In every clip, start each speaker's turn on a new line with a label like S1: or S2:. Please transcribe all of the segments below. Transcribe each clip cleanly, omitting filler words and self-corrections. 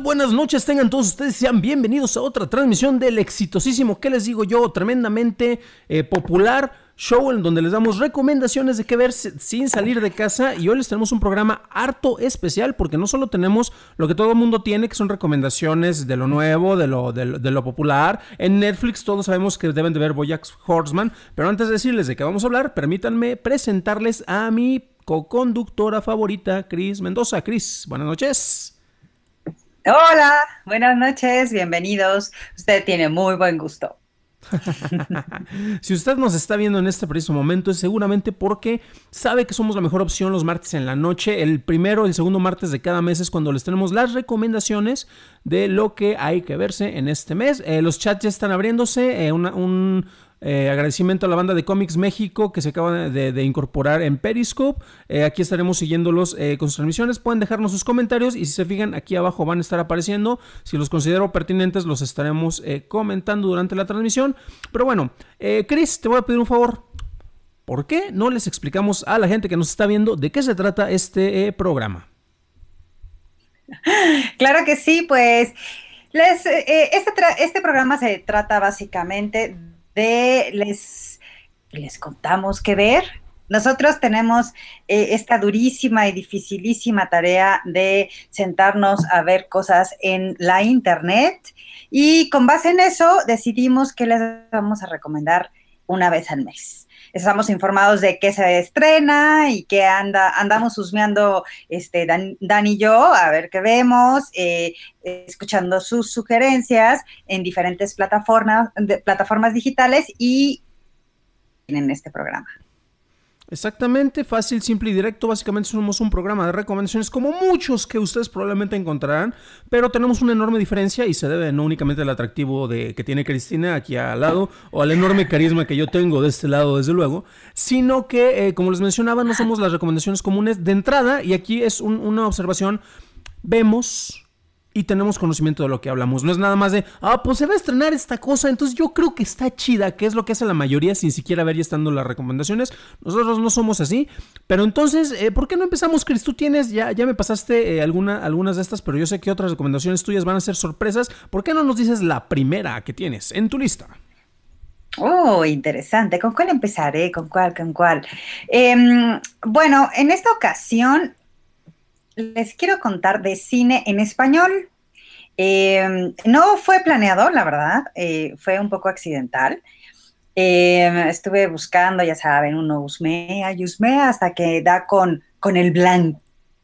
S1: Buenas noches, tengan todos ustedes, sean bienvenidos a otra transmisión del exitosísimo, ¿qué les digo yo? Tremendamente popular show en donde les damos recomendaciones de qué ver sin salir de casa. Y hoy les tenemos un programa harto especial porque no solo tenemos lo que todo el mundo tiene, que son recomendaciones de lo nuevo, de lo popular. En Netflix todos sabemos que deben de ver BoJack Horseman, pero antes de decirles de qué vamos a hablar, permítanme presentarles a mi coconductora favorita, Cris Mendoza. Cris, buenas noches.
S2: Hola, buenas noches, bienvenidos. Usted tiene muy buen gusto.
S1: Si usted nos está viendo en este preciso momento es seguramente porque sabe que somos la mejor opción los martes en la noche. El primero y el segundo martes de cada mes es cuando les tenemos las recomendaciones de lo que hay que verse en este mes. Los chats ya están abriéndose. Un agradecimiento a la banda de Comics México que se acaba de incorporar en Periscope. Aquí estaremos siguiéndolos con sus transmisiones. Pueden dejarnos sus comentarios y si se fijan aquí abajo van a estar apareciendo. Si los considero pertinentes los estaremos comentando durante la transmisión. Pero bueno, Chris, te voy a pedir un favor. ¿Por qué no les explicamos a la gente que nos está viendo de qué se trata este programa?
S2: Claro que sí, pues este programa se trata básicamente de les contamos qué ver. Nosotros tenemos esta durísima y dificilísima tarea de sentarnos a ver cosas en la internet y con base en eso decidimos que les vamos a recomendar una vez al mes. Estamos informados de qué se estrena y qué andamos husmeando Dan y yo, a ver qué vemos, escuchando sus sugerencias en diferentes plataformas digitales y en este programa.
S1: Exactamente, fácil, simple y directo. Básicamente somos un programa de recomendaciones como muchos que ustedes probablemente encontrarán, pero tenemos una enorme diferencia y se debe no únicamente al atractivo que tiene Cristina aquí al lado o al enorme carisma que yo tengo de este lado desde luego, sino que como les mencionaba no somos las recomendaciones comunes de entrada y aquí es una observación. Vemos y tenemos conocimiento de lo que hablamos. No es nada más de, pues se va a estrenar esta cosa, entonces yo creo que está chida, que es lo que hace la mayoría sin siquiera ver y estando las recomendaciones. Nosotros no somos así. Pero entonces, ¿por qué no empezamos, Chris? Tú tienes, ya me pasaste algunas de estas, pero yo sé que otras recomendaciones tuyas van a ser sorpresas. ¿Por qué no nos dices la primera que tienes en tu lista?
S2: Oh, interesante. ¿Con cuál empezaré? ¿Con cuál? ¿Con cuál? Bueno, en esta ocasión les quiero contar de cine en español. No fue planeado, la verdad, fue un poco accidental. Estuve buscando, ya saben, uno husmea y husmea hasta que da con el blanco.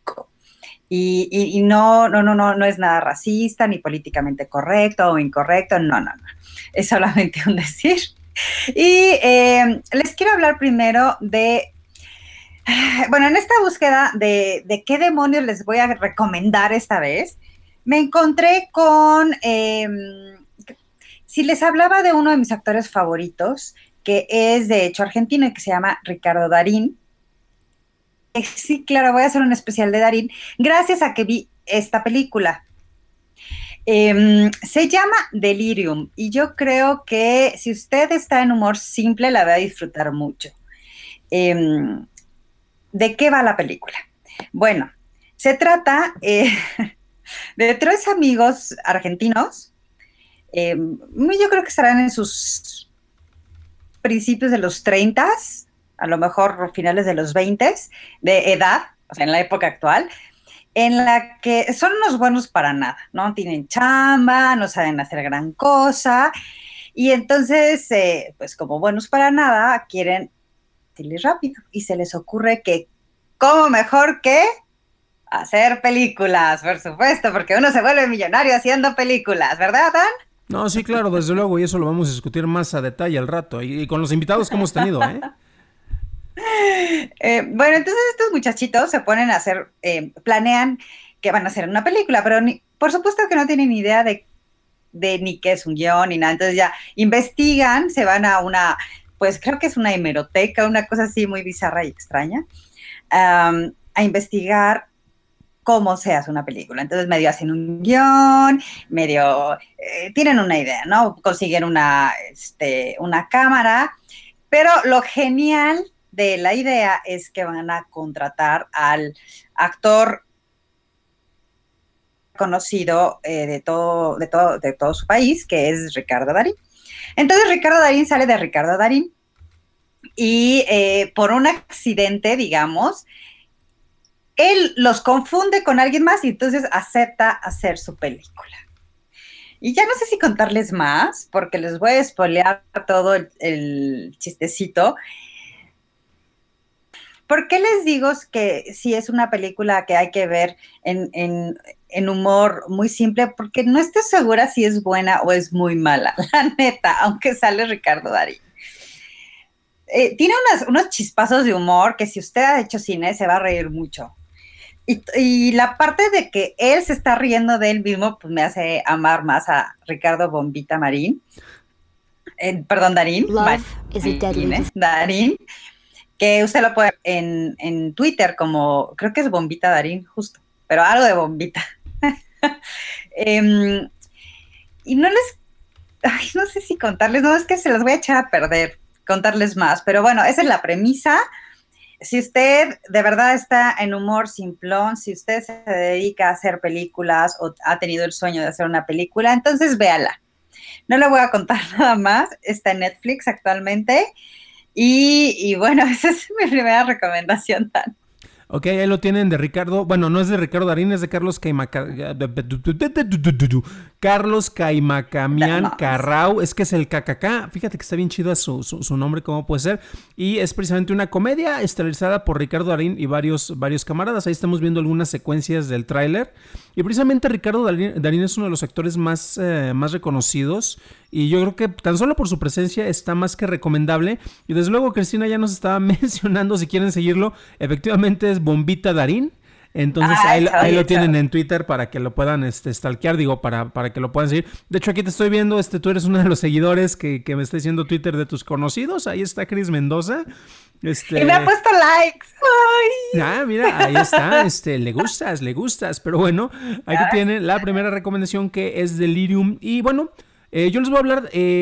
S2: Y no es nada racista, ni políticamente correcto o incorrecto, no. Es solamente un decir. Y les quiero hablar primero bueno, en esta búsqueda de qué demonios les voy a recomendar esta vez, me encontré con, si les hablaba de uno de mis actores favoritos, que es de hecho argentino y que se llama Ricardo Darín. Sí, claro, voy a hacer un especial de Darín, gracias a que vi esta película. Se llama Delirium y yo creo que si usted está en humor simple la va a disfrutar mucho. ¿De qué va la película? Bueno, se trata de tres amigos argentinos. Yo creo que estarán en sus principios de los 30, a lo mejor finales de los 20 de edad, o sea, en la época actual, en la que son unos buenos para nada, no tienen chamba, no saben hacer gran cosa, y entonces, pues como buenos para nada, quieren ir rápido, y se les ocurre que, ¿cómo mejor que hacer películas? Por supuesto, porque uno se vuelve millonario haciendo películas, ¿verdad, Dan?
S1: No, sí, claro, desde luego, y eso lo vamos a discutir más a detalle al rato, y con los invitados que hemos tenido, ¿eh?
S2: Bueno, entonces estos muchachitos se ponen a hacer, planean que van a hacer una película, pero por supuesto que no tienen idea de ni qué es un guión ni nada. Entonces ya investigan, se van a pues creo que es una hemeroteca, una cosa así muy bizarra y extraña, a investigar cómo se hace una película. Entonces medio hacen un guión, medio tienen una idea, ¿no? Consiguen una cámara, pero lo genial de la idea es que van a contratar al actor conocido de todo su país, que es Ricardo Darín. Entonces Ricardo Darín sale de Ricardo Darín y por un accidente, digamos, él los confunde con alguien más y entonces acepta hacer su película. Y ya no sé si contarles más, porque les voy a spoilear todo el chistecito. ¿Por qué les digo que sí es una película que hay que ver en humor muy simple? Porque no estoy segura si es buena o es muy mala, la neta, aunque sale Ricardo Darín. Tiene unos chispazos de humor que si usted ha hecho cine se va a reír mucho. Y la parte de que él se está riendo de él mismo, pues me hace amar más a Ricardo Bombita Darín. Darín, que usted lo puede ver en Twitter como, creo que es Bombita Darín, justo, pero algo de Bombita. Y no sé si contarles, no, es que se las voy a echar a perder, contarles más, pero bueno, esa es la premisa. Si usted de verdad está en humor simplón, si usted se dedica a hacer películas o ha tenido el sueño de hacer una película, entonces véala. No le voy a contar nada más, está en Netflix actualmente y bueno, esa es mi primera recomendación, Dan.
S1: Ok, ahí lo tienen de Ricardo. Bueno, no es de Ricardo Darín, es de Carlos Caimacamián Carrau. Es que es el KKK. Fíjate que está bien chido su nombre, cómo puede ser. Y es precisamente una comedia estelarizada por Ricardo Darín y varios camaradas. Ahí estamos viendo algunas secuencias del tráiler. Y precisamente Ricardo Darín es uno de los actores más reconocidos. Y yo creo que tan solo por su presencia está más que recomendable. Y desde luego Cristina ya nos estaba mencionando, si quieren seguirlo, efectivamente es Bombita Darín. Entonces ahí lo tienen en Twitter para que lo puedan stalkear, digo, para que lo puedan seguir. De hecho, aquí te estoy viendo, tú eres uno de los seguidores que me está diciendo Twitter de tus conocidos. Ahí está Cris Mendoza.
S2: Y me ha puesto likes. ¡Ay!
S1: Ah, mira, ahí está. Le gustas. Pero bueno, ahí te tienen la primera recomendación, que es Delirium. Y bueno, yo les voy a hablar,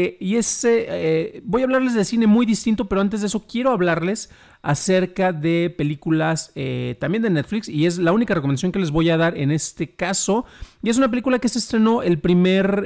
S1: voy a hablarles de cine muy distinto, pero antes de eso quiero hablarles acerca de películas también de Netflix, y es la única recomendación que les voy a dar en este caso, y es una película que se estrenó el primer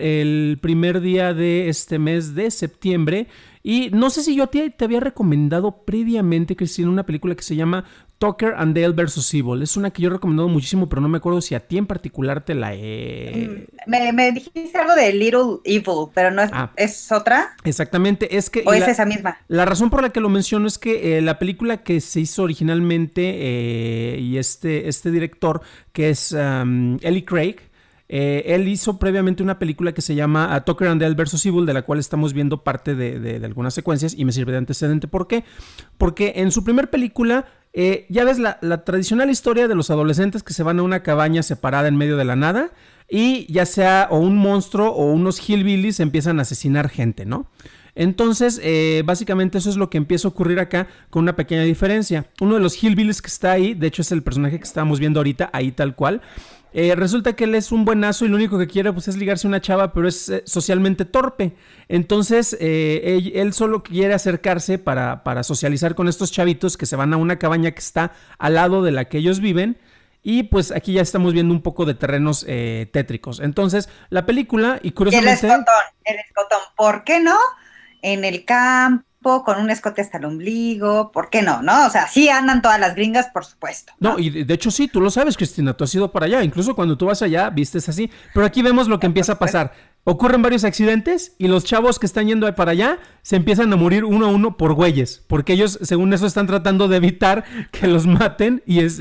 S1: día de este mes de septiembre, y no sé si yo a ti te había recomendado previamente, Cristina, una película que se llama Tucker and Dale vs. Evil. Es una que yo he recomendado muchísimo, pero no me acuerdo si a ti en particular te la he...
S2: Me dijiste algo de Little Evil, pero no es, ¿es otra?
S1: Exactamente, es que...
S2: ¿O es esa misma?
S1: La razón por la que lo menciono es que la película que se hizo originalmente y este director, que es Eli Craig, él hizo previamente una película que se llama Tucker and Dale vs. Evil, de la cual estamos viendo parte de algunas secuencias, y me sirve de antecedente. ¿Por qué? Porque en su primer película, ya ves la tradicional historia de los adolescentes que se van a una cabaña separada en medio de la nada, y ya sea o un monstruo o unos hillbillies empiezan a asesinar gente, ¿no? Entonces, básicamente eso es lo que empieza a ocurrir acá, con una pequeña diferencia. Uno de los hillbillies que está ahí, de hecho es el personaje que estábamos viendo ahorita, ahí tal cual. Resulta que él es un buenazo y lo único que quiere pues es ligarse a una chava, pero es socialmente torpe. Entonces él solo quiere acercarse para socializar con estos chavitos que se van a una cabaña que está al lado de la que ellos viven. Y pues aquí ya estamos viendo un poco de terrenos tétricos. Entonces la película, y curiosamente...
S2: El escotón, ¿por qué no? En el campo, con un escote hasta el ombligo, ¿por qué no? ¿No? O sea, sí andan todas las gringas, por supuesto.
S1: No, y de hecho sí, tú lo sabes, Cristina, tú has ido para allá, incluso cuando tú vas allá, vistes así, pero aquí vemos lo que empieza a pasar. Ocurren varios accidentes y los chavos que están yendo para allá se empiezan a morir uno a uno por güeyes, porque ellos, según eso, están tratando de evitar que los maten, y es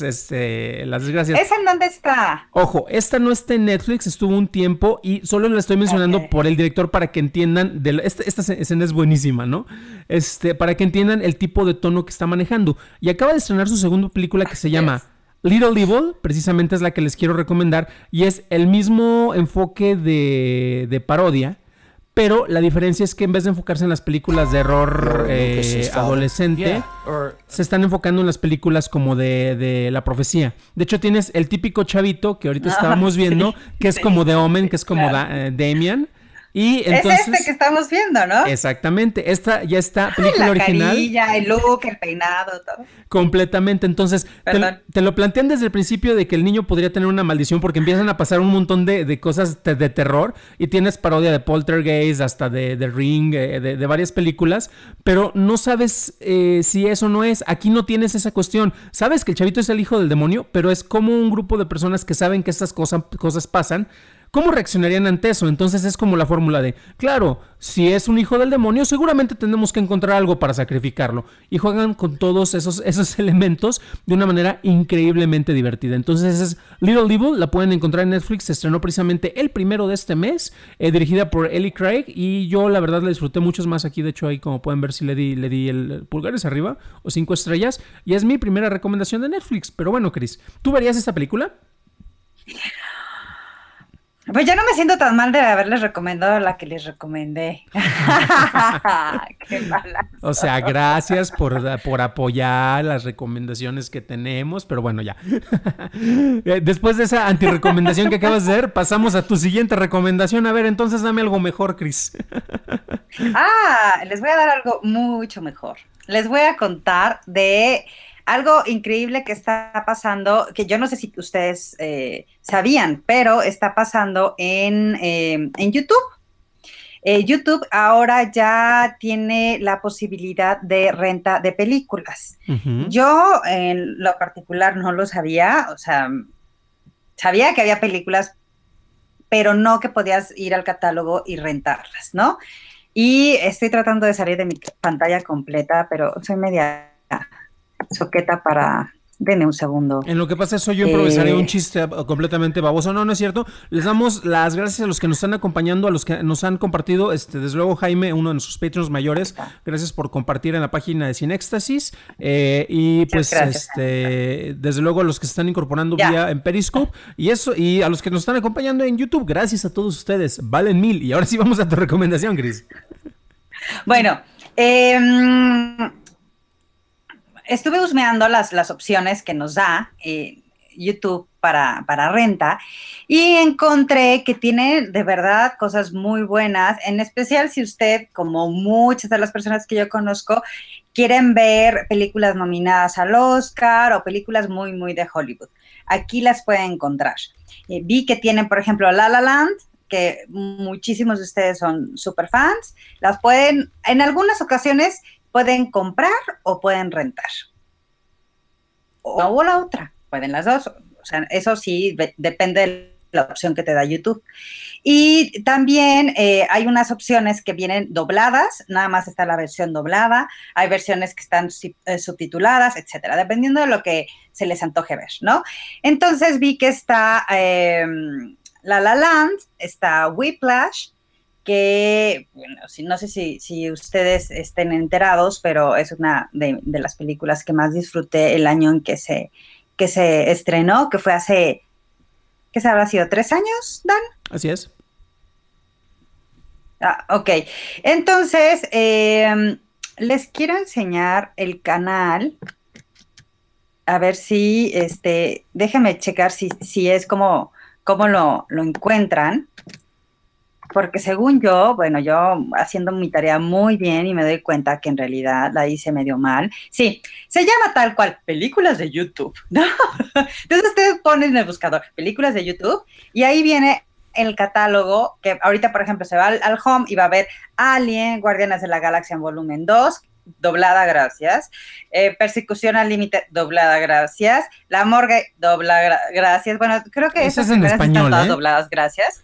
S1: las desgracias.
S2: ¿Esa en dónde está?
S1: Ojo, esta no está en Netflix, estuvo un tiempo, y solo la estoy mencionando por el director para que entiendan, esta escena es buenísima, ¿no? Para que entiendan el tipo de tono que está manejando. Y acaba de estrenar su segunda película que se llama Little Evil, precisamente es la que les quiero recomendar, y es el mismo enfoque de parodia, pero la diferencia es que en vez de enfocarse en las películas de horror adolescente, se están enfocando en las películas como de la profecía. De hecho, tienes el típico chavito que ahorita estábamos viendo, que es como The Omen, que es como Damien, Y entonces,
S2: es este que estamos viendo, ¿no?
S1: Exactamente, esta ya está, película
S2: la
S1: original.
S2: Carilla, el look, el peinado, todo.
S1: Completamente, entonces te lo plantean desde el principio de que el niño podría tener una maldición porque empiezan a pasar un montón de cosas de terror y tienes parodia de Poltergeist, hasta de Ring, de varias películas, pero no sabes si eso no es. Aquí no tienes esa cuestión. Sabes que el chavito es el hijo del demonio, pero es como un grupo de personas que saben que estas cosas pasan. ¿Cómo reaccionarían ante eso? Entonces es como la fórmula de, claro, si es un hijo del demonio, seguramente tenemos que encontrar algo para sacrificarlo. Y juegan con todos esos elementos de una manera increíblemente divertida. Entonces es Little Evil, la pueden encontrar en Netflix, se estrenó precisamente el 1 de este mes, dirigida por Ellie Craig, y yo la verdad la disfruté mucho más. Aquí de hecho ahí como pueden ver si le di el pulgares arriba o 5 estrellas, y es mi primera recomendación de Netflix. Pero bueno, Chris, ¿tú verías esta película?
S2: Pues ya no me siento tan mal de haberles recomendado la que les recomendé. Qué mala.
S1: O sea, gracias por apoyar las recomendaciones que tenemos, pero bueno, ya. Después de esa antirecomendación que acabas de hacer, pasamos a tu siguiente recomendación. A ver, entonces dame algo mejor, Chris.
S2: Les voy a dar algo mucho mejor. Les voy a contar de algo increíble que está pasando, que yo no sé si ustedes sabían, pero está pasando en YouTube. YouTube ahora ya tiene la posibilidad de renta de películas. Uh-huh. Yo en lo particular no lo sabía, o sea, sabía que había películas, pero no que podías ir al catálogo y rentarlas, ¿no? Y estoy tratando de salir de mi pantalla completa, pero soy media soqueta para... Denme un segundo.
S1: En lo que pasa eso yo improvisaré un chiste completamente baboso. No es cierto. Les damos las gracias a los que nos están acompañando, a los que nos han compartido. Desde luego Jaime, uno de nuestros Patreons mayores. Gracias por compartir en la página de Cinéxtasis. Y pues desde luego a los que se están incorporando vía en Periscope. Y a los que nos están acompañando en YouTube. Gracias a todos ustedes. Valen 1000. Y ahora sí vamos a tu recomendación, Cris.
S2: Bueno, estuve husmeando las opciones que nos da YouTube para renta y encontré que tiene de verdad cosas muy buenas, en especial si usted, como muchas de las personas que yo conozco, quieren ver películas nominadas al Oscar o películas muy, muy de Hollywood. Aquí las pueden encontrar. Vi que tienen, por ejemplo, La La Land, que muchísimos de ustedes son súper fans. Las pueden, en algunas ocasiones, pueden comprar o pueden rentar. O la otra, pueden las dos. O sea, eso sí depende de la opción que te da YouTube. Y también hay unas opciones que vienen dobladas, nada más está la versión doblada, hay versiones que están subtituladas, etcétera, dependiendo de lo que se les antoje ver, ¿no? Entonces vi que está La La Land, está Whiplash, que, bueno, no sé si ustedes estén enterados, pero es una de las películas que más disfruté el año en que se estrenó, que fue hace, ¿qué se habrá sido? ¿3 años, Dan?
S1: Así es.
S2: Ok. Entonces, les quiero enseñar el canal, a ver si, déjenme checar si es como lo encuentran. Porque según yo, bueno, yo haciendo mi tarea muy bien y me doy cuenta que en realidad la hice medio mal. Sí, se llama tal cual, películas de YouTube, ¿no? Entonces ustedes ponen en el buscador, películas de YouTube, y ahí viene el catálogo, que ahorita, por ejemplo, se va al home y va a ver Alien, Guardianes de la Galaxia en volumen 2, doblada, gracias. Persecución al límite, doblada, gracias. La Morgue, doblada, gracias. Bueno, creo que esas
S1: en español,
S2: están todas dobladas, gracias.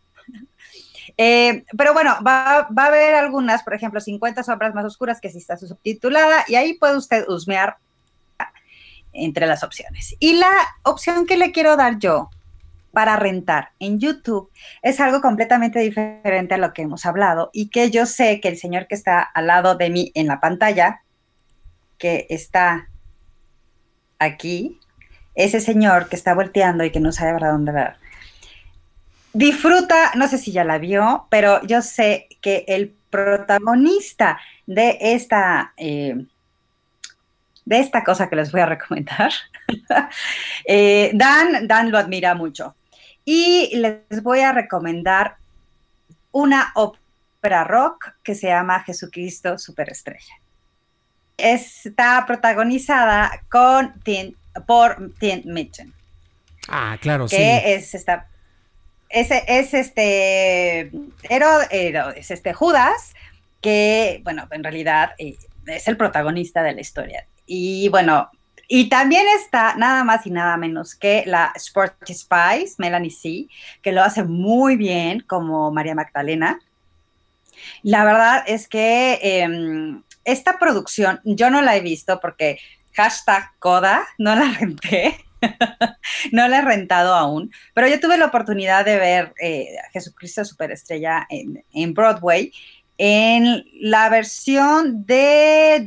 S2: Pero bueno, va a haber algunas, por ejemplo, 50 sombras más oscuras, que sí está subtitulada, y ahí puede usted husmear entre las opciones. Y la opción que le quiero dar yo para rentar en YouTube es algo completamente diferente a lo que hemos hablado, y que yo sé que el señor que está al lado de mí en la pantalla, que está aquí, ese señor que está volteando y que no sabe para dónde ver, disfruta, no sé si ya la vio, pero yo sé que el protagonista de esta cosa que les voy a recomendar, Dan lo admira mucho. Y les voy a recomendar una ópera rock que se llama Jesucristo Superestrella. Está protagonizada por Tim Minchin.
S1: Ah, claro,
S2: que
S1: sí.
S2: Es Judas, que, bueno, en realidad es el protagonista de la historia. Y bueno, y también está nada más y nada menos que la Sporty Spice, Melanie C., que lo hace muy bien como María Magdalena. La verdad es que esta producción yo no la he visto porque #Coda, no la renté. No la he rentado aún, pero yo tuve la oportunidad de ver Jesucristo Superestrella en Broadway en la versión de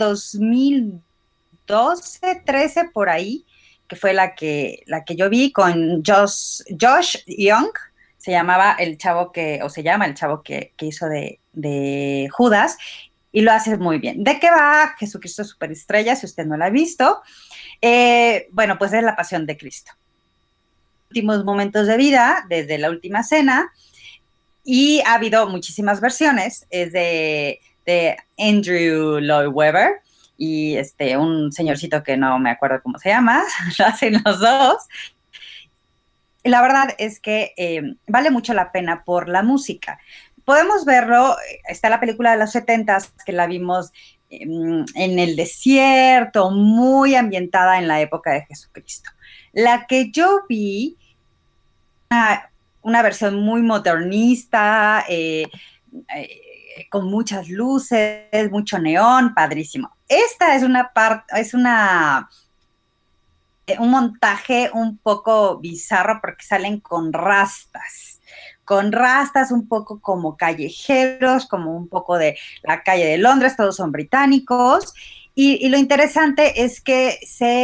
S2: 2012, 13 por ahí, que fue la que yo vi con Josh Young, se llamaba el chavo se llama el chavo que hizo de Judas, y lo hace muy bien. ¿De qué va Jesucristo Superestrella? Si usted no la ha visto, bueno, pues es la pasión de Cristo. Últimos momentos de vida, desde la última cena, y ha habido muchísimas versiones. Es de Andrew Lloyd Webber y un señorcito que no me acuerdo cómo se llama, lo hacen los dos. La verdad es que vale mucho la pena por la música. Podemos verlo, está la película de los 70s que la vimos en el desierto, muy ambientada en la época de Jesucristo. La que yo vi, una versión muy modernista, con muchas luces, mucho neón, padrísimo. Esta es un montaje un poco bizarro porque salen con rastas un poco como callejeros, como un poco de la calle de Londres, todos son británicos, y lo interesante es que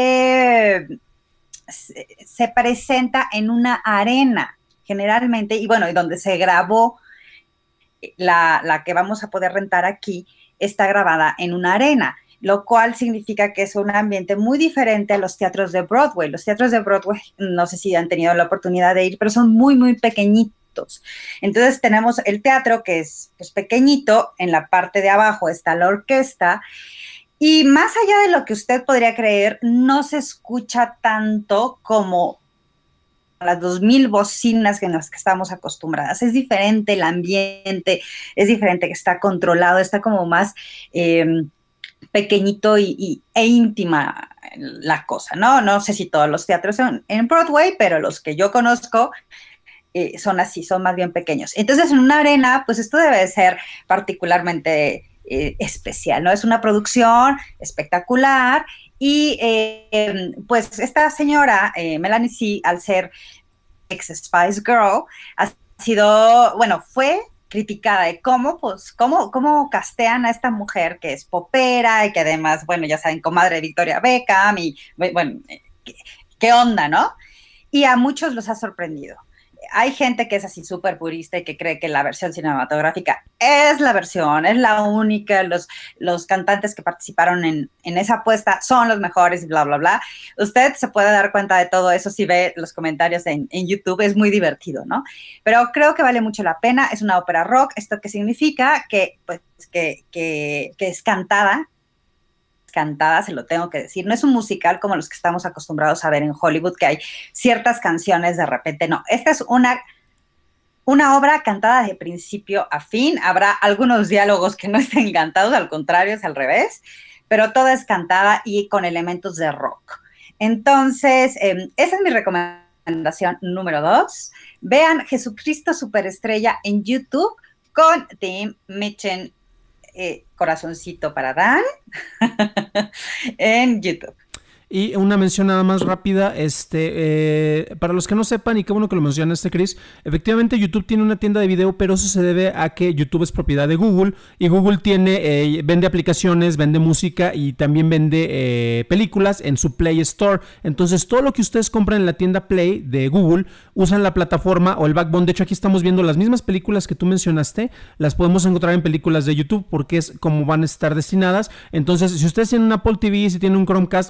S2: se presenta en una arena, generalmente, y bueno, y donde se grabó la que vamos a poder rentar aquí, está grabada en una arena, lo cual significa que es un ambiente muy diferente a los teatros de Broadway. Los teatros de Broadway, no sé si han tenido la oportunidad de ir, pero son muy, muy pequeñitos. Entonces tenemos el teatro que es pues, pequeñito, en la parte de abajo está la orquesta, y más allá de lo que usted podría creer, no se escucha tanto como las 2000 bocinas en las que estamos acostumbradas. Es diferente el ambiente, es diferente, que está controlado, está como más pequeñito e íntima la cosa, ¿no? No sé si todos los teatros son en Broadway, pero los que yo conozco son así, son más bien pequeños. Entonces, en una arena, pues esto debe de ser particularmente especial, ¿no? Es una producción espectacular y pues esta señora, Melanie C., al ser ex Spice Girl, ha sido, bueno, fue criticada de cómo castean a esta mujer que es popera y que además, bueno, ya saben, comadre de Victoria Beckham y, bueno, ¿qué onda, no? Y a muchos los ha sorprendido. Hay gente que es así súper purista y que cree que la versión cinematográfica es la versión, es la única, los cantantes que participaron en esa apuesta son los mejores y bla, bla, bla. Usted se puede dar cuenta de todo eso si ve los comentarios en YouTube, es muy divertido, ¿no? Pero creo que vale mucho la pena, es una ópera rock. ¿Esto qué significa? Que, pues, que es cantada, se lo tengo que decir. No es un musical como los que estamos acostumbrados a ver en Hollywood, que hay ciertas canciones de repente. No, esta es una obra cantada de principio a fin. Habrá algunos diálogos que no estén cantados, al contrario, es al revés, pero toda es cantada y con elementos de rock. Entonces, esa es mi recomendación número 2. Vean Jesucristo Superestrella en YouTube con Tim Minchin, corazoncito para Dan, en YouTube.
S1: Y una mención nada más rápida, para los que no sepan, y qué bueno que lo mencionaste, Chris, efectivamente YouTube tiene una tienda de video, pero eso se debe a que YouTube es propiedad de Google, y Google vende aplicaciones, vende música y también vende películas en su Play Store. Entonces todo lo que ustedes compran en la tienda Play de Google, usan la plataforma o el backbone. De hecho, aquí estamos viendo las mismas películas que tú mencionaste, las podemos encontrar en películas de YouTube, porque es como van a estar destinadas. Entonces, si ustedes tienen un Apple TV, si tienen un Chromecast, o si no tienen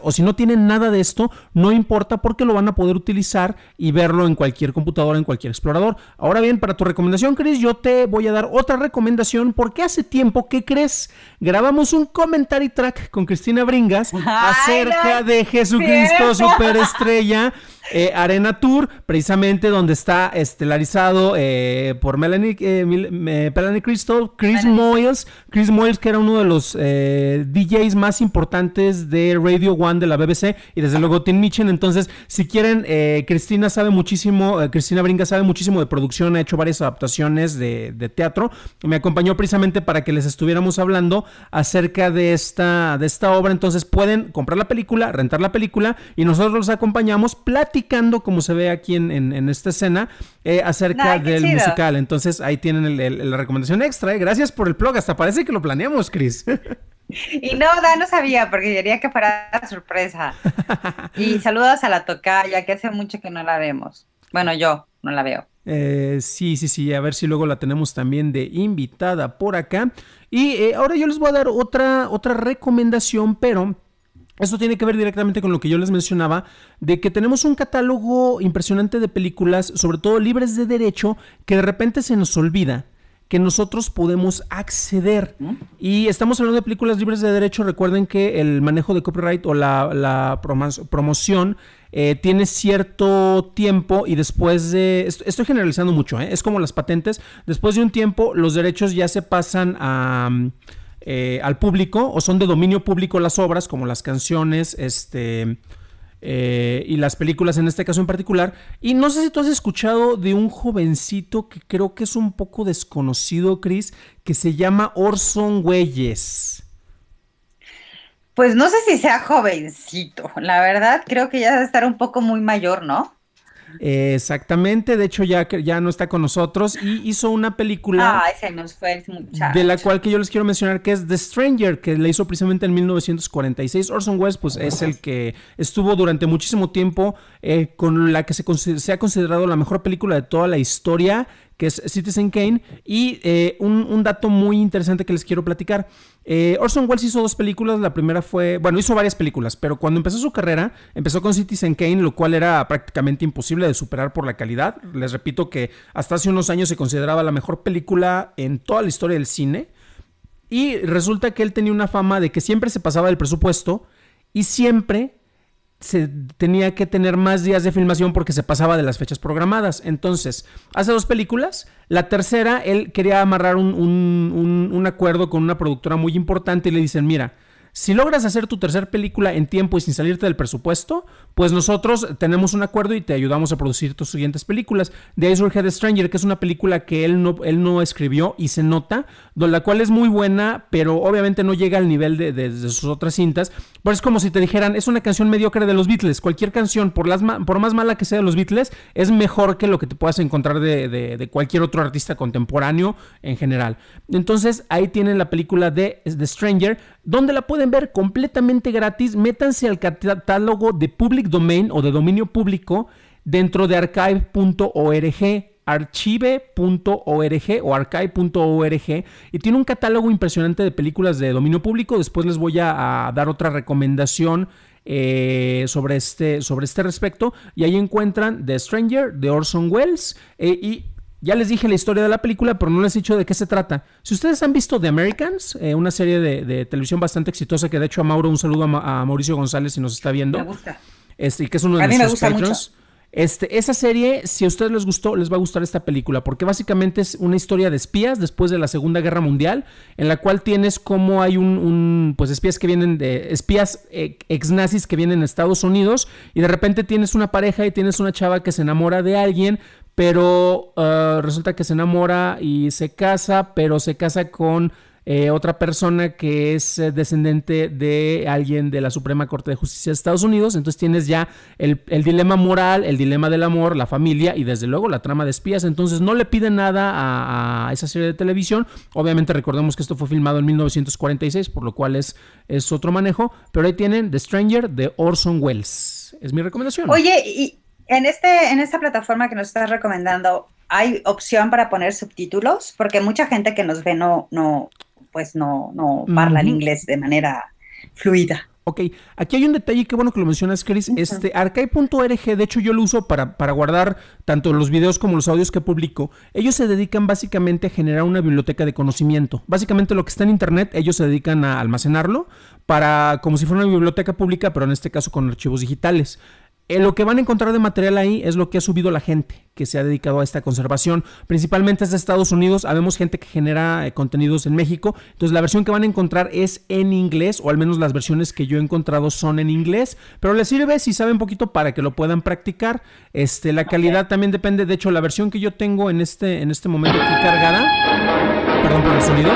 S1: tienen nada de esto, no importa porque lo van a poder utilizar y verlo en cualquier computadora, en cualquier explorador. Ahora bien, para tu recomendación, Chris, yo te voy a dar otra recomendación porque hace tiempo, ¿qué crees? Grabamos un commentary track con Cristina Bringas acerca de Jesucristo Superestrella, Arena Tour, precisamente donde está estelarizado por Melanie Crystal, Chris Moyles, que era uno de los DJs más importantes de Radio One de la BBC, y desde luego Tim Minchin. Entonces, si quieren, Cristina Bringas sabe muchísimo de producción, ha hecho varias adaptaciones de teatro, me acompañó precisamente para que les estuviéramos hablando acerca de esta obra. Entonces pueden comprar la película, rentar la película, y nosotros los acompañamos platicando, como se ve aquí en esta escena, acerca del musical. Entonces ahí tienen la recomendación extra. Gracias por el plug, hasta parece que lo planeamos, Chris.
S2: Y no sabía, porque quería que fuera sorpresa. Y saludos a la tocaya, que hace mucho que no la vemos. Bueno, yo no la veo.
S1: Sí, a ver si luego la tenemos también de invitada por acá. Y ahora yo les voy a dar otra recomendación, pero esto tiene que ver directamente con lo que yo les mencionaba, de que tenemos un catálogo impresionante de películas, sobre todo libres de derecho, que de repente se nos olvida que nosotros podemos acceder. Y estamos hablando de películas libres de derecho. Recuerden que el manejo de copyright o la promoción tiene cierto tiempo, y después de... Estoy generalizando mucho, es como las patentes. Después de un tiempo, los derechos ya se pasan al público, o son de dominio público las obras, como las canciones, y las películas en este caso en particular. Y no sé si tú has escuchado de un jovencito que creo que es un poco desconocido, Chris, que se llama Orson Welles.
S2: Pues no sé si sea jovencito, la verdad creo que ya debe estar un poco muy mayor, ¿no?
S1: Exactamente, de hecho ya no está con nosotros, y hizo una película
S2: se nos fue el muchacho,
S1: de la cual que yo les quiero mencionar, que es The Stranger, que la hizo precisamente en 1946. Orson Welles pues es el que estuvo durante muchísimo tiempo con la que se ha considerado la mejor película de toda la historia, que es Citizen Kane. Y un dato muy interesante que les quiero platicar. Orson Welles hizo 2 películas. La primera hizo varias películas, pero cuando empezó su carrera, empezó con Citizen Kane, lo cual era prácticamente imposible de superar por la calidad. Les repito que hasta hace unos años se consideraba la mejor película en toda la historia del cine. Y resulta que él tenía una fama de que siempre se pasaba del presupuesto y siempre se tenía que tener más días de filmación porque se pasaba de las fechas programadas. Entonces, hace 2 películas. La tercera, él quería amarrar un acuerdo con una productora muy importante, y le dicen: mira, si logras hacer tu tercer película en tiempo y sin salirte del presupuesto, pues nosotros tenemos un acuerdo y te ayudamos a producir tus siguientes películas. De ahí surge The Stranger, que es una película que él no escribió, y se nota, la cual es muy buena, pero obviamente no llega al nivel de sus otras cintas. Pero es como si te dijeran, es una canción mediocre de los Beatles. Cualquier canción, por más mala que sea de los Beatles, es mejor que lo que te puedas encontrar de cualquier otro artista contemporáneo en general. Entonces ahí tienen la película de The Stranger, donde la pueden ver completamente gratis. Métanse al catálogo de Public Domain o de dominio público dentro de archive.org, o archive.org, y tiene un catálogo impresionante de películas de dominio público. Después les voy a dar otra recomendación sobre este respecto, y ahí encuentran The Stranger de Orson Welles, y ya les dije la historia de la película, pero no les he dicho de qué se trata. Si ustedes han visto The Americans, una serie de televisión bastante exitosa, que de hecho un saludo a Mauricio González si nos está viendo.
S2: Me gusta.
S1: Que es uno de nuestros patrons. Esa serie, si a ustedes les gustó, les va a gustar esta película, porque básicamente es una historia de espías después de la Segunda Guerra Mundial, en la cual tienes como hay pues espías que vienen espías ex nazis que vienen a Estados Unidos, y de repente tienes una pareja y tienes una chava que se enamora de alguien, pero resulta que se enamora y se casa, pero se casa con otra persona que es descendente de alguien de la Suprema Corte de Justicia de Estados Unidos. Entonces tienes ya el dilema moral, el dilema del amor, la familia y desde luego la trama de espías. Entonces no le piden nada a esa serie de televisión. Obviamente recordemos que esto fue filmado en 1946, por lo cual es otro manejo, pero ahí tienen The Stranger de Orson Welles. Es mi recomendación.
S2: Oye, y en esta plataforma que nos estás recomendando, ¿hay opción para poner subtítulos? Porque mucha gente que nos ve no parla el inglés de manera fluida.
S1: Ok, aquí hay un detalle, qué bueno que lo mencionas, Chris. Archive.org, de hecho yo lo uso para guardar tanto los videos como los audios que publico. Ellos se dedican básicamente a generar una biblioteca de conocimiento. Básicamente lo que está en internet, ellos se dedican a almacenarlo para como si fuera una biblioteca pública, pero en este caso con archivos digitales. Lo que van a encontrar de material ahí es lo que ha subido la gente que se ha dedicado a esta conservación. Principalmente es de Estados Unidos. Habemos gente que genera contenidos en México. Entonces la versión que van a encontrar es en inglés, o al menos las versiones que yo he encontrado son en inglés. Pero les sirve si saben poquito para que lo puedan practicar. La calidad también depende. De hecho, la versión que yo tengo en este momento aquí cargada, perdón por el sonido,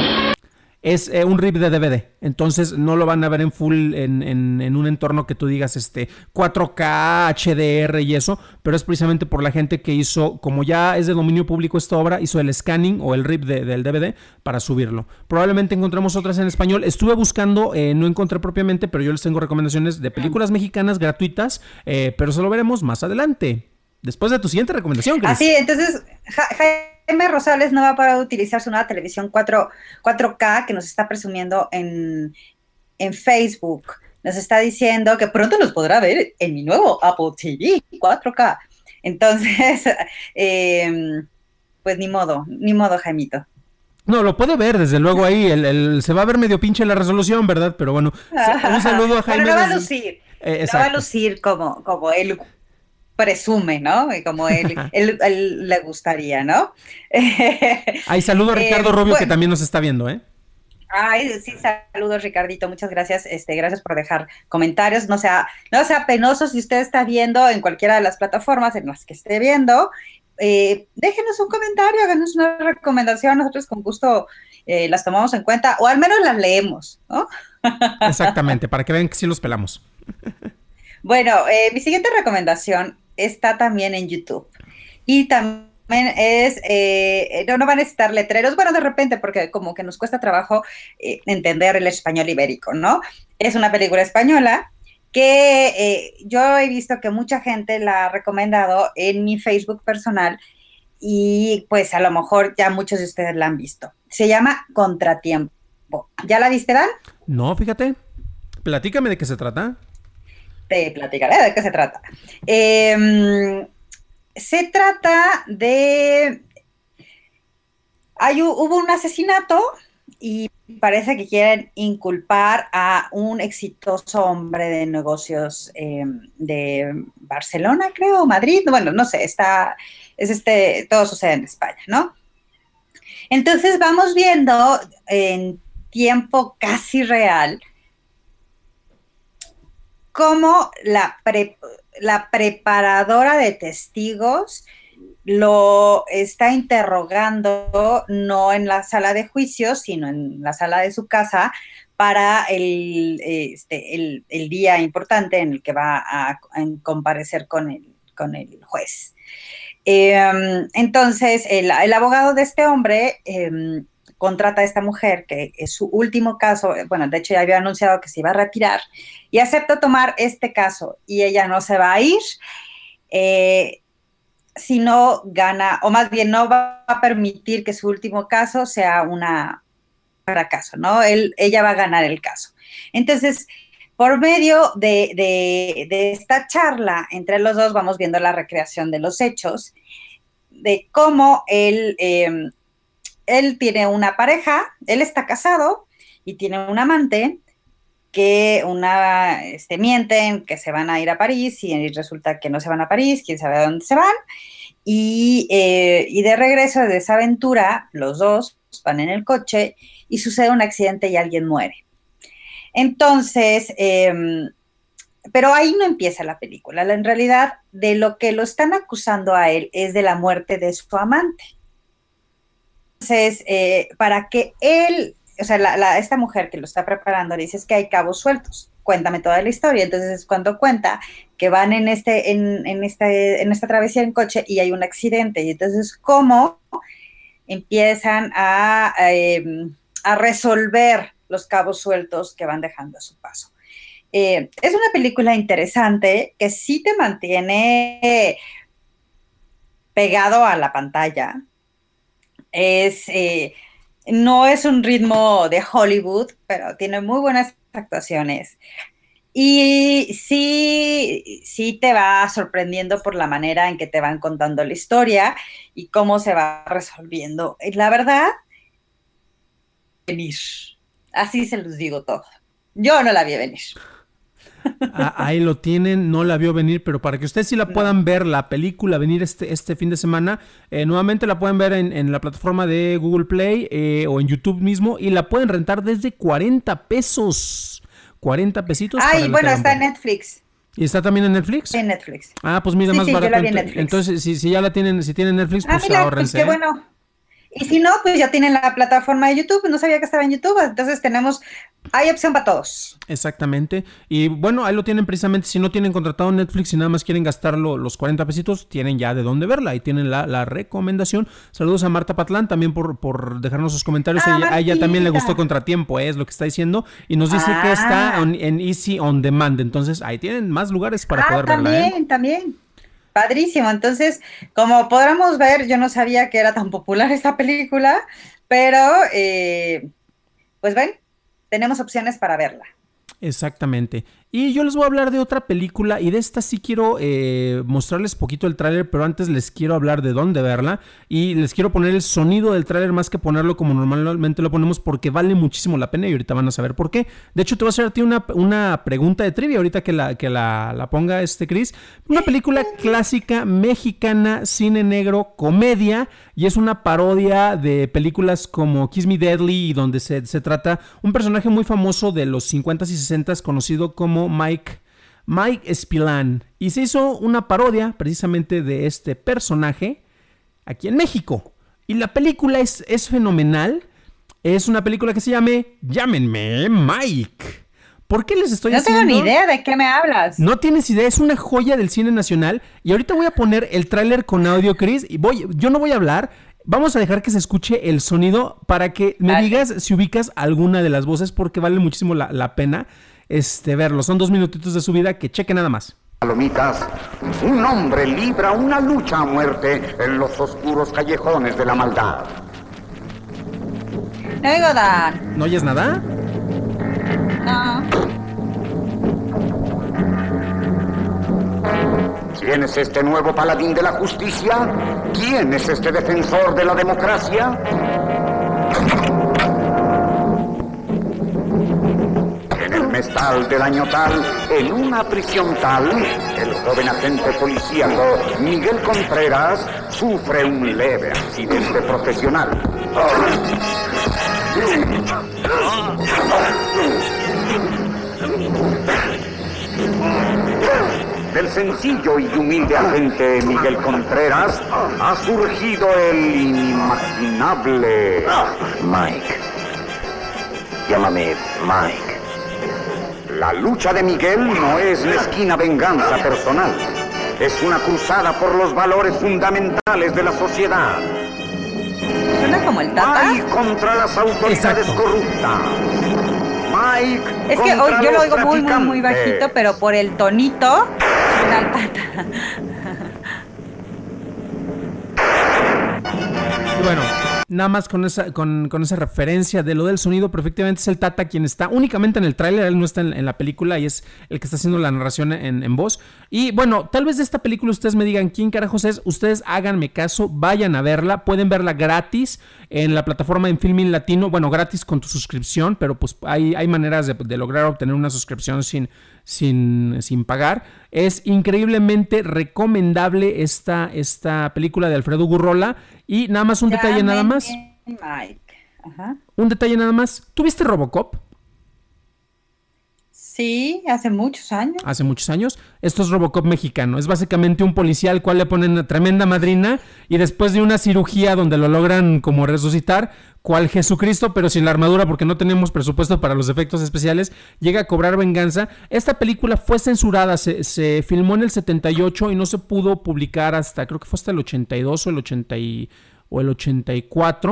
S1: es un RIP de DVD, entonces no lo van a ver en full en un entorno que tú digas 4K, HDR y eso, pero es precisamente por la gente que hizo, como ya es de dominio público esta obra, hizo el scanning o el RIP del DVD para subirlo. Probablemente encontremos otras en español, estuve buscando, no encontré propiamente, pero yo les tengo recomendaciones de películas mexicanas gratuitas, pero eso lo veremos más adelante. Después de tu siguiente recomendación, Chris.
S2: Así, entonces, Jaime Rosales no va a poder utilizar su nueva televisión 4K que nos está presumiendo en Facebook. Nos está diciendo que pronto nos podrá ver en mi nuevo Apple TV 4K. Entonces, pues ni modo, Jaimito.
S1: No, lo puede ver, desde luego ahí. Se va a ver medio pinche la resolución, ¿verdad? Pero bueno, un saludo a Jaime.
S2: Pero lo va a lucir. Lo va a lucir como él presume, ¿no? Y como él le gustaría, ¿no?
S1: Ay, saludo a Ricardo Rubio, que también nos está viendo, ¿eh?
S2: Ay, sí, saludos, Ricardito, muchas gracias. Gracias por dejar comentarios. No sea penoso si usted está viendo en cualquiera de las plataformas en las que esté viendo. Déjenos un comentario, háganos una recomendación. Nosotros con gusto las tomamos en cuenta, o al menos las leemos, ¿no?
S1: Exactamente, para que vean que sí los pelamos.
S2: Bueno, mi siguiente recomendación está también en YouTube. Y también no van a necesitar letreros, bueno, de repente, porque como que nos cuesta trabajo entender el español ibérico, ¿no? Es una película española que yo he visto que mucha gente la ha recomendado en mi Facebook personal y pues a lo mejor ya muchos de ustedes la han visto. Se llama Contratiempo. ¿Ya la viste, Dan?
S1: No, fíjate. Platícame de qué se trata.
S2: Te platicaré de qué se trata. Se trata de... Hubo un asesinato y parece que quieren inculpar a un exitoso hombre de negocios de Barcelona, creo, Madrid. Bueno, no sé, todo sucede en España, ¿no? Entonces vamos viendo en tiempo casi real cómo la preparadora de testigos lo está interrogando no en la sala de juicio, sino en la sala de su casa para el día importante en el que va a comparecer con el juez. Entonces, el abogado de este hombre contrata a esta mujer, que es su último caso, bueno, de hecho ya había anunciado que se iba a retirar, y acepta tomar este caso, y ella no se va a ir si no gana, o más bien no va a permitir que su último caso sea un fracaso, ¿no? Ella va a ganar el caso. Entonces, por medio de esta charla entre los dos, vamos viendo la recreación de los hechos, de cómo él tiene una pareja, él está casado y tiene un amante que mienten que se van a ir a París y resulta que no se van a París, quién sabe a dónde se van, y de regreso de esa aventura, los dos van en el coche y sucede un accidente y alguien muere. Entonces, pero ahí no empieza la película. En realidad, de lo que lo están acusando a él es de la muerte de su amante. Entonces, para que él, o sea, esta mujer que lo está preparando le dice es que hay cabos sueltos, cuéntame toda la historia. Entonces, cuando cuenta que van en esta travesía en coche y hay un accidente, y entonces cómo empiezan a resolver los cabos sueltos que van dejando a su paso. Es una película interesante que sí te mantiene pegado a la pantalla. No es un ritmo de Hollywood, pero tiene muy buenas actuaciones. Y sí te va sorprendiendo por la manera en que te van contando la historia y cómo se va resolviendo. La verdad, venir. Así se los digo todo. Yo no la vi venir.
S1: Ahí lo tienen, no la vio venir, pero para que ustedes sí la puedan ver, la película venir este fin de semana, nuevamente la pueden ver en la plataforma de Google Play o en YouTube mismo, y la pueden rentar desde 40 pesos. 40 pesitos.
S2: Ay, bueno, está en Netflix.
S1: ¿Y está también en Netflix?
S2: En Netflix.
S1: Ah, pues mira, más barato.
S2: Yo la vi en Netflix.
S1: Entonces, si ya la tienen, si tienen Netflix, pues
S2: mira,
S1: ahórrense.
S2: Pues qué bueno. Y si no, pues ya tienen la plataforma de YouTube, no sabía que estaba en YouTube, entonces hay opción para todos.
S1: Exactamente, y bueno, ahí lo tienen precisamente, si no tienen contratado Netflix y nada más quieren gastarlo los 40 pesitos, tienen ya de dónde verla, ahí tienen la recomendación. Saludos a Marta Patlán también por dejarnos sus comentarios, a ella también le gustó Contratiempo, es lo que está diciendo, y nos dice que está en Easy On Demand, entonces ahí tienen más lugares para poder verla.
S2: También. Padrísimo, entonces, como podremos ver, yo no sabía que era tan popular esta película, pero, pues ven, tenemos opciones para verla.
S1: Exactamente. Y yo les voy a hablar de otra película, y de esta sí quiero mostrarles poquito el tráiler, pero antes les quiero hablar de dónde verla, y les quiero poner el sonido del tráiler más que ponerlo como normalmente lo ponemos, porque vale muchísimo la pena y ahorita van a saber por qué. De hecho, te voy a hacer a ti una pregunta de trivia ahorita que la ponga Chris. Una película clásica mexicana, cine negro, comedia, y es una parodia de películas como Kiss Me Deadly, donde se trata un personaje muy famoso de los 50s y 60s conocido como Mike Espilán, y se hizo una parodia precisamente de este personaje aquí en México, y la película es fenomenal. Es una película que se Llámenme Mike. ¿Por qué les estoy haciendo?
S2: No tengo ni idea de qué me hablas.
S1: No tienes idea, es una joya del cine nacional, y ahorita voy a poner el tráiler con audio, Chris, y yo no voy a hablar. Vamos a dejar que se escuche el sonido para que me digas si ubicas alguna de las voces, porque vale muchísimo la pena verlo. Son 2 minutitos de su vida, que cheque nada más.
S3: Palomitas, un hombre libra una lucha a muerte en los oscuros callejones de la maldad.
S2: No oigo, Dan.
S1: ¿No oyes nada?
S2: No.
S3: ¿Quién es este nuevo paladín de la justicia? ¿Quién es este defensor de la democracia? En el mes tal del año tal, en una prisión tal, el joven agente policíaco Miguel Contreras sufre un leve accidente profesional. Del sencillo y humilde agente Miguel Contreras ha surgido el inimaginable
S4: Mike. Llámame Mike.
S3: La lucha de Miguel no es mezquina venganza personal. Es una cruzada por los valores fundamentales de la sociedad.
S2: Suena como el Tata.
S3: Mike contra las autoridades corruptas. Mike
S2: es que hoy yo lo oigo muy bajito, pero por el tonito suena el Tata.
S1: Y bueno, nada más con esa referencia de lo del sonido, pero efectivamente es el Tata quien está únicamente en el tráiler, él no está en la película y es el que está haciendo la narración en voz. Y bueno, tal vez de esta película ustedes me digan quién carajos es, ustedes háganme caso, vayan a verla, pueden verla gratis en la plataforma en Filmin Latino, bueno, gratis con tu suscripción, pero pues hay maneras de lograr obtener una suscripción sin pagar. Es increíblemente recomendable esta película de Alfredo Gurrola. Y nada más un detalle nada más.
S2: Mike. Ajá.
S1: Un detalle nada más. ¿Tuviste Robocop?
S2: Sí, hace muchos años.
S1: Hace muchos años. Esto es Robocop mexicano. Es básicamente un policía al cual le ponen una tremenda madrina y después de una cirugía donde lo logran como resucitar, cual Jesucristo, pero sin la armadura porque no tenemos presupuesto para los efectos especiales, llega a cobrar venganza. Esta película fue censurada, se filmó en el 78 y no se pudo publicar hasta, creo que fue hasta el 82 o el 84.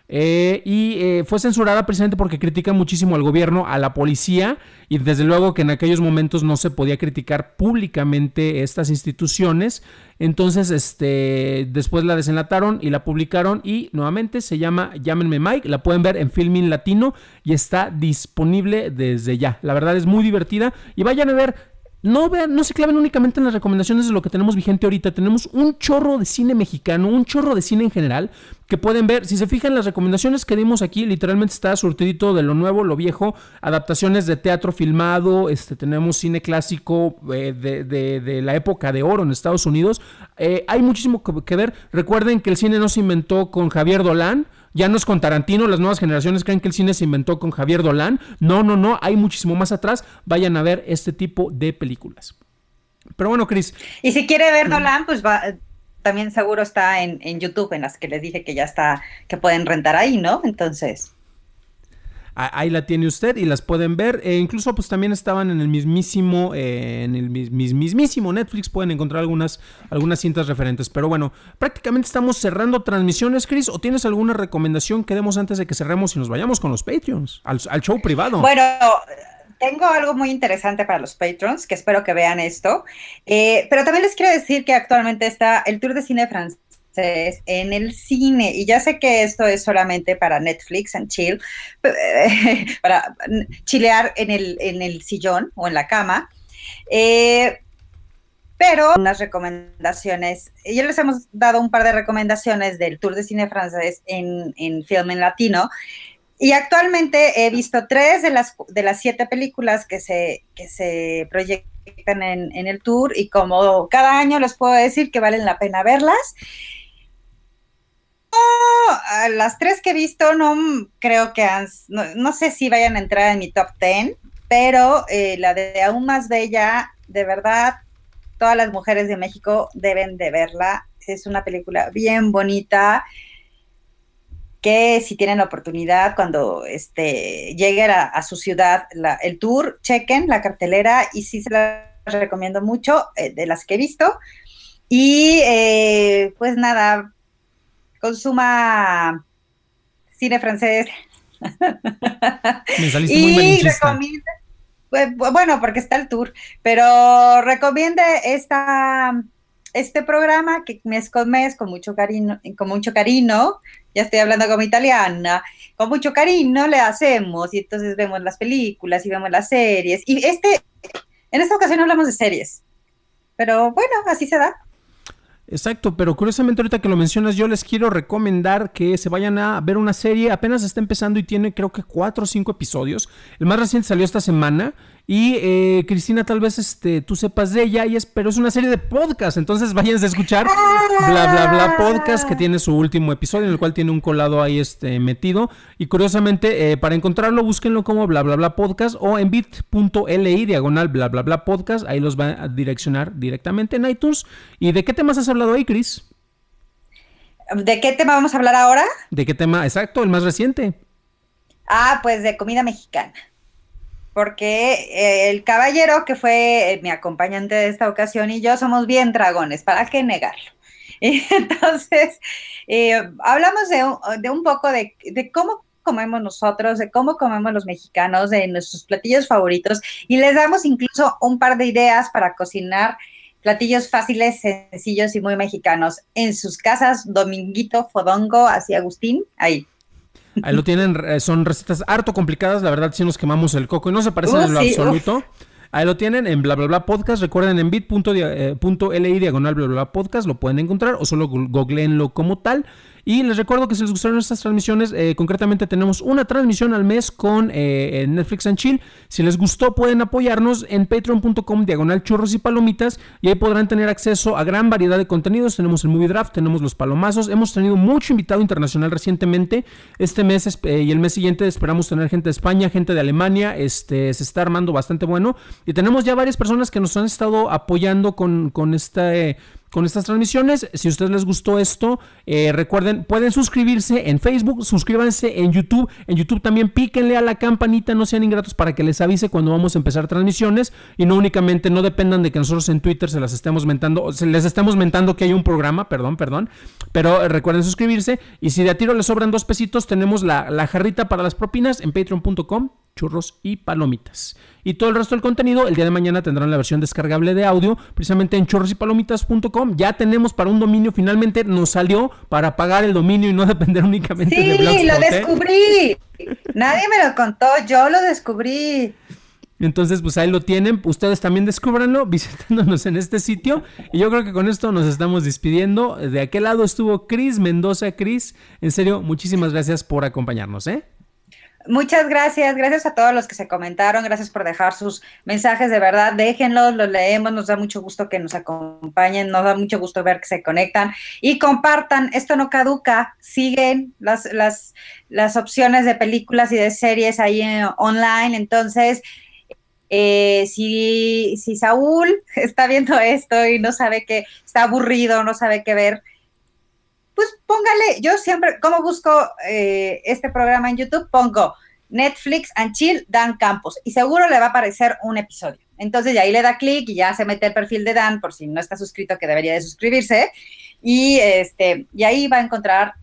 S1: Fue censurada precisamente porque critica muchísimo al gobierno, a la policía, y desde luego que en aquellos momentos no se podía criticar públicamente estas instituciones. Entonces después la desenlataron y la publicaron, y nuevamente se llama Llámenme Mike. La pueden ver en Filmin Latino y está disponible desde ya. La verdad es muy divertida, y vayan a ver. No se claven únicamente en las recomendaciones de lo que tenemos vigente ahorita. Tenemos un chorro de cine mexicano, un chorro de cine en general que pueden ver. Si se fijan, las recomendaciones que dimos aquí, literalmente está surtidito de lo nuevo, lo viejo, adaptaciones de teatro filmado, tenemos cine clásico de la época de oro en Estados Unidos. Hay muchísimo que ver. Recuerden que el cine no se inventó con Javier Dolan. Ya no es con Tarantino. Las nuevas generaciones creen que el cine se inventó con Javier Dolan. No, hay muchísimo más atrás. Vayan a ver este tipo de películas. Pero bueno, Cris.
S2: Y si quiere ver Dolan, pues también seguro está en YouTube, en las que les dije que ya está, que pueden rentar ahí, ¿no? Entonces...
S1: Ahí la tiene usted y las pueden ver. Incluso pues también estaban en el mismísimo Netflix. Pueden encontrar algunas cintas referentes. Pero bueno, prácticamente estamos cerrando transmisiones, Cris. ¿O tienes alguna recomendación que demos antes de que cerremos y nos vayamos con los Patreons al show privado?
S2: Bueno, tengo algo muy interesante para los Patrons, que espero que vean esto. Pero también les quiero decir que actualmente está el Tour de Cine Francés en el cine, y ya sé que esto es solamente para Netflix and chill, para chilear en el sillón o en la cama, pero unas recomendaciones, ya les hemos dado un par de recomendaciones del Tour de Cine Francés en Filmin Latino, y actualmente he visto 3 de las 7 películas que se proyectan en el tour, y como cada año les puedo decir que valen la pena verlas. Las 3 que he visto no creo que no sé si vayan a entrar en mi top 10, pero la de Aún Más Bella, de verdad, todas las mujeres de México deben de verla. Es una película bien bonita, que si tienen la oportunidad, cuando lleguen a su ciudad el tour, chequen la cartelera, y sí se la recomiendo mucho, de las que he visto. Y pues nada, consuma cine francés.
S1: Me saliste muy malinchista.
S2: Bueno, porque está el tour, pero recomiende este programa que mes con mes, con mucho cariño, ya estoy hablando como italiana, con mucho cariño le hacemos, y entonces vemos las películas y vemos las series, y en esta ocasión hablamos de series, pero bueno, así se da.
S1: Exacto, pero curiosamente ahorita que lo mencionas, yo les quiero recomendar que se vayan a ver una serie. Apenas está empezando y tiene creo que 4 o 5 episodios. El más reciente salió esta semana. Y Cristina, tal vez tú sepas de ella, pero es una serie de podcast. Entonces váyanse a escuchar Bla Bla Bla Podcast, que tiene su último episodio, en el cual tiene un colado ahí metido. Y curiosamente, para encontrarlo, búsquenlo como Bla Bla Bla Podcast, o en bit.li/Bla Bla Bla Podcast. Ahí los va a direccionar directamente en iTunes. ¿Y de qué temas has hablado ahí, Cris?
S2: ¿De qué tema vamos a hablar ahora?
S1: ¿De qué tema? Exacto, el más reciente.
S2: Pues de comida mexicana. Porque el caballero que fue mi acompañante de esta ocasión y yo somos bien dragones, ¿para qué negarlo? Y entonces, hablamos de un poco de cómo comemos nosotros, de cómo comemos los mexicanos, de nuestros platillos favoritos, y les damos incluso un par de ideas para cocinar platillos fáciles, sencillos y muy mexicanos en sus casas. Dominguito, Fodongo, así Agustín, ahí.
S1: Ahí lo tienen, son recetas harto complicadas, la verdad sí nos quemamos el coco y no se parecen en lo absoluto. Ahí lo tienen en Bla Bla Bla Podcast. Recuerden, en bit.li/Bla Bla Bla Podcast lo pueden encontrar, o solo googleenlo como tal. Y les recuerdo que si les gustaron estas transmisiones, concretamente tenemos una transmisión al mes con Netflix and Chill. Si les gustó, pueden apoyarnos en patreon.com/churros y palomitas, y ahí podrán tener acceso a gran variedad de contenidos. Tenemos el Movie Draft, tenemos los palomazos, hemos tenido mucho invitado internacional recientemente. Este mes y el mes siguiente esperamos tener gente de España, gente de Alemania. Se está armando bastante bueno, y tenemos ya varias personas que nos han estado apoyando con con estas transmisiones. Si a ustedes les gustó esto, recuerden, pueden suscribirse en Facebook, suscríbanse en YouTube. En YouTube también píquenle a la campanita, no sean ingratos, para que les avise cuando vamos a empezar transmisiones y no únicamente, no dependan de que nosotros en Twitter les estemos mentando que hay un programa, perdón, pero recuerden suscribirse. Y si de a tiro les sobran 2 pesitos, tenemos la jarrita para las propinas en patreon.com, churros y palomitas. Y todo el resto del contenido, el día de mañana tendrán la versión descargable de audio, precisamente en churrosypalomitas.com. Ya tenemos para un dominio, finalmente nos salió para pagar el dominio y no depender únicamente de Blogspot.
S2: Sí, lo descubrí. Nadie me lo contó, yo lo descubrí.
S1: Entonces, pues ahí lo tienen. Ustedes también descúbranlo visitándonos en este sitio. Y yo creo que con esto nos estamos despidiendo. De aquel lado estuvo Cris Mendoza. Cris, en serio, muchísimas gracias por acompañarnos,
S2: Muchas gracias a todos los que se comentaron, gracias por dejar sus mensajes, de verdad, déjenlos, los leemos, nos da mucho gusto que nos acompañen, nos da mucho gusto ver que se conectan y compartan, esto no caduca, siguen las opciones de películas y de series ahí online, entonces si Saúl está viendo esto y no sabe que está aburrido, no sabe qué ver, pues póngale, yo siempre, como busco este programa en YouTube, pongo Netflix and Chill, Dan Campos, y seguro le va a aparecer un episodio. Entonces, y ahí le da clic y ya se mete el perfil de Dan, por si no está suscrito, que debería de suscribirse, y ahí va a encontrar.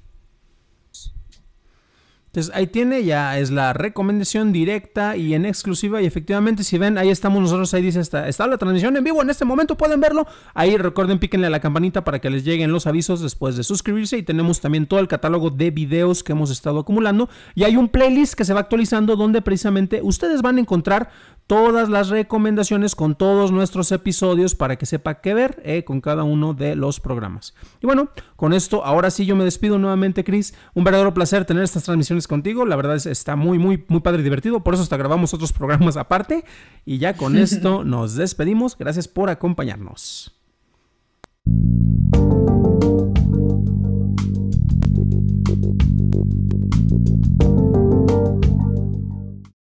S1: Entonces ahí tiene, ya es la recomendación directa y en exclusiva, y efectivamente si ven, ahí estamos nosotros, ahí dice, está la transmisión en vivo en este momento, pueden verlo, ahí recuerden, píquenle a la campanita para que les lleguen los avisos después de suscribirse, y tenemos también todo el catálogo de videos que hemos estado acumulando, y hay un playlist que se va actualizando donde precisamente ustedes van a encontrar todas las recomendaciones con todos nuestros episodios para que sepa qué ver con cada uno de los programas. Y bueno, con esto, ahora sí yo me despido nuevamente, Cris. Un verdadero placer tener estas transmisiones contigo. La verdad está muy, muy, muy padre y divertido. Por eso hasta grabamos otros programas aparte. Y ya con esto nos despedimos. Gracias por acompañarnos.